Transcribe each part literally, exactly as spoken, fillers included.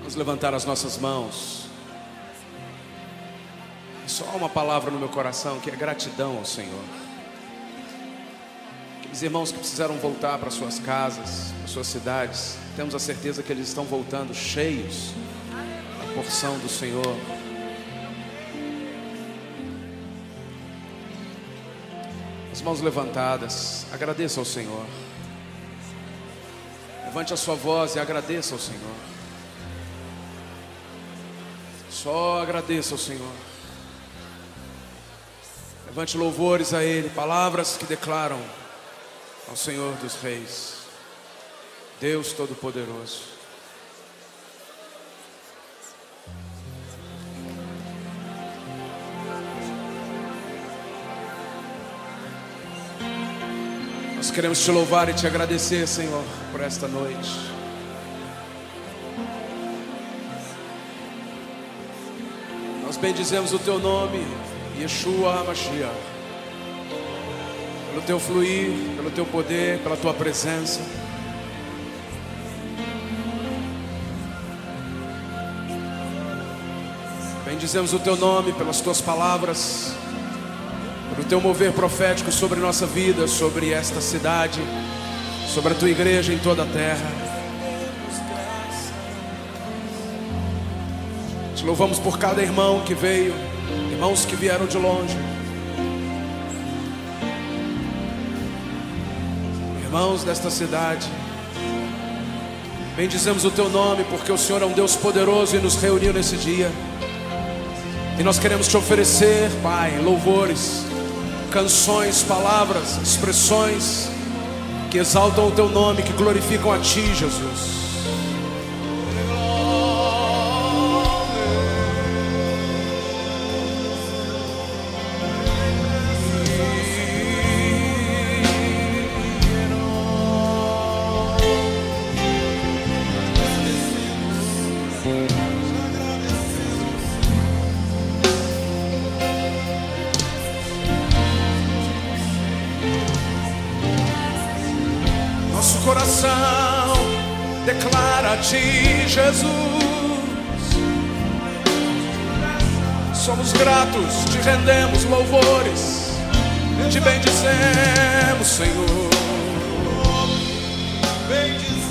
Vamos levantar as nossas mãos. Só há uma palavra no meu coração, que é gratidão ao Senhor. Aqueles irmãos que precisaram voltar para suas casas, para suas cidades, temos a certeza que eles estão voltando cheios da porção do Senhor. As mãos levantadas, agradeça ao Senhor. Levante a sua voz e agradeça ao Senhor. Só agradeça ao Senhor. Levante louvores a Ele, palavras que declaram ao Senhor dos Reis, Deus Todo-Poderoso. Nós queremos te louvar e te agradecer, Senhor, por esta noite. Nós bendizemos o teu nome, Yeshua HaMashiach, pelo teu fluir, pelo teu poder, pela tua presença. Bendizemos o teu nome pelas tuas palavras, pelo teu mover profético sobre nossa vida, sobre esta cidade, sobre a tua igreja em toda a terra. Te louvamos por cada irmão que veio, irmãos que vieram de longe, irmãos desta cidade. Bendizemos o teu nome, porque o Senhor é um Deus poderoso e nos reuniu nesse dia. E nós queremos te oferecer, Pai, louvores, canções, palavras, expressões que exaltam o teu nome, que glorificam a ti, Jesus. Coração declara a ti, Jesus. Somos gratos, te rendemos louvores, te bendizemos, Senhor. Bendizemos.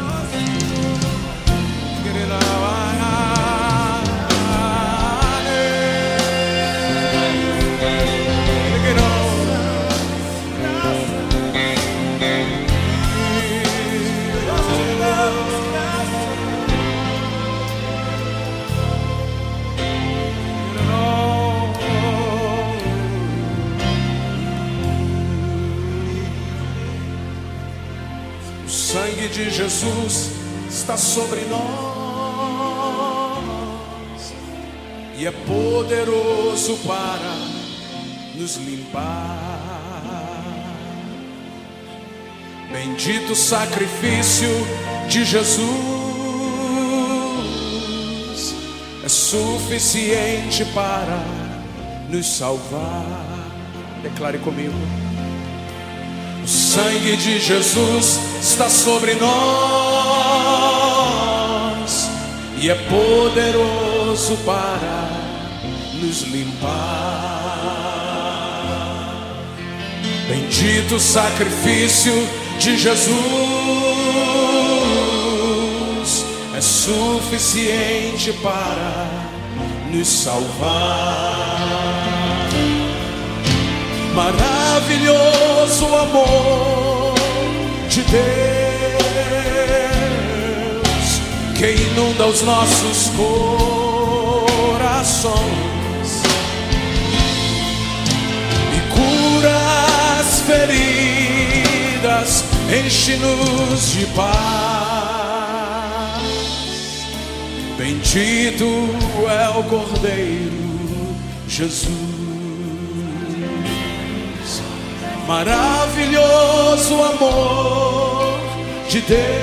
O sangue de Jesus está sobre nós e é poderoso para nos limpar. Bendito sacrifício de Jesus, é suficiente para nos salvar. Declare comigo. O sangue de Jesus está sobre nós e é poderoso para nos limpar. Bendito sacrifício de Jesus, é suficiente para nos salvar. Maravilhoso amor de Deus, que inunda os nossos corações e cura as feridas, enche-nos de paz. Bendito é o Cordeiro Jesus. Maravilhoso amor de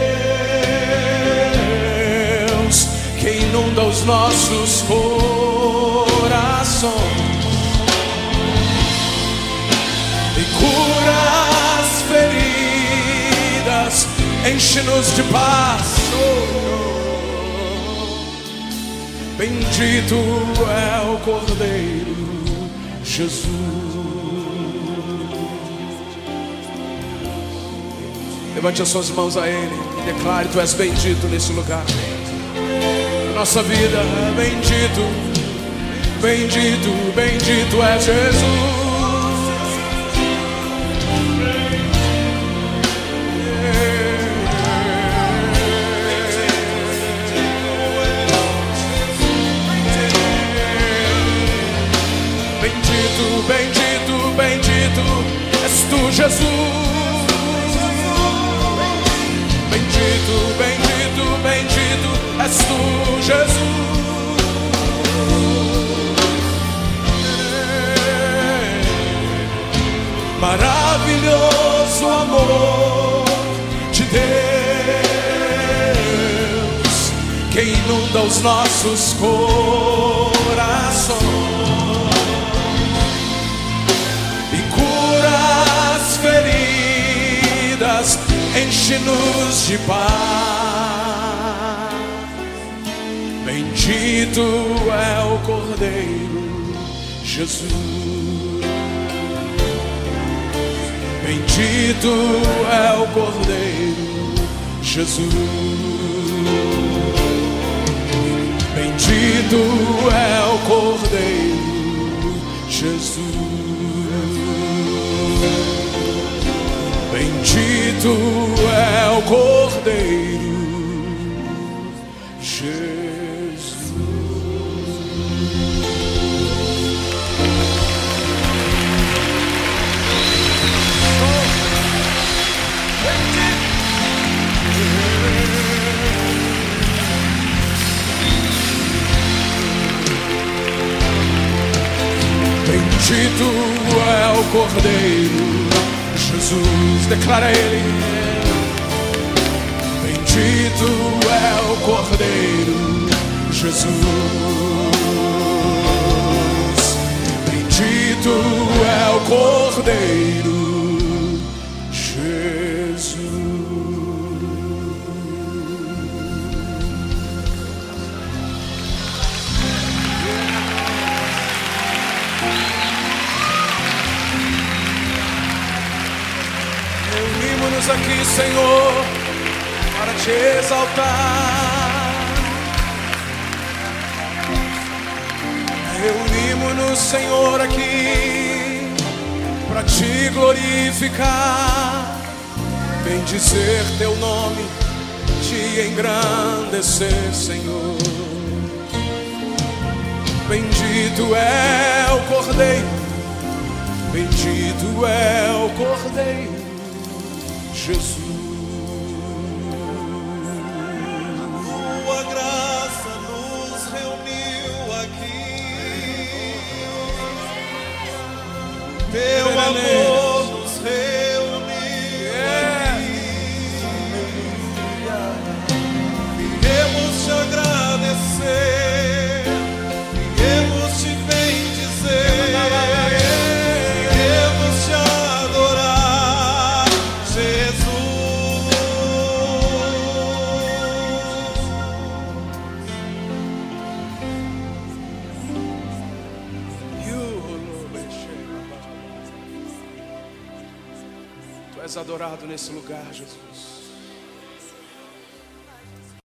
Deus, que inunda os nossos corações e cura as feridas, enche-nos de paz. Bendito é o Cordeiro Jesus. Levante as suas mãos a Ele e declare: Tu és bendito nesse lugar. Nossa vida é bendito, bendito, bendito é Jesus. Bendito, bendito, bendito és Tu, Jesus. Bendito, bendito, bendito és Tu, Jesus. Maravilhoso amor de Deus, que inunda os nossos corações e cura as feridas, enche-nos de paz. Bendito é o Cordeiro Jesus. Bendito é o Cordeiro Jesus. Bendito é o Cordeiro Jesus. Bendito é o Cordeiro Jesus. Bendito é o Cordeiro Jesus. Declara Ele. Bendito é o Cordeiro Jesus. Bendito é o Cordeiro Jesus. Reunimos-nos aqui, Senhor, para Te exaltar. Reunimos-nos, Senhor, aqui para Te glorificar, bendizer Teu nome, Te engrandecer, Senhor. Bendito é o Cordeiro, bendito é o Cordeiro Jesus. Tua graça nos reuniu aqui, Teu amor nos reuniu aqui. Viemos Te agradecer, viemos Te bendizer, viemos Te adorar, Jesus. Tu és adorado nesse lugar, Jesus.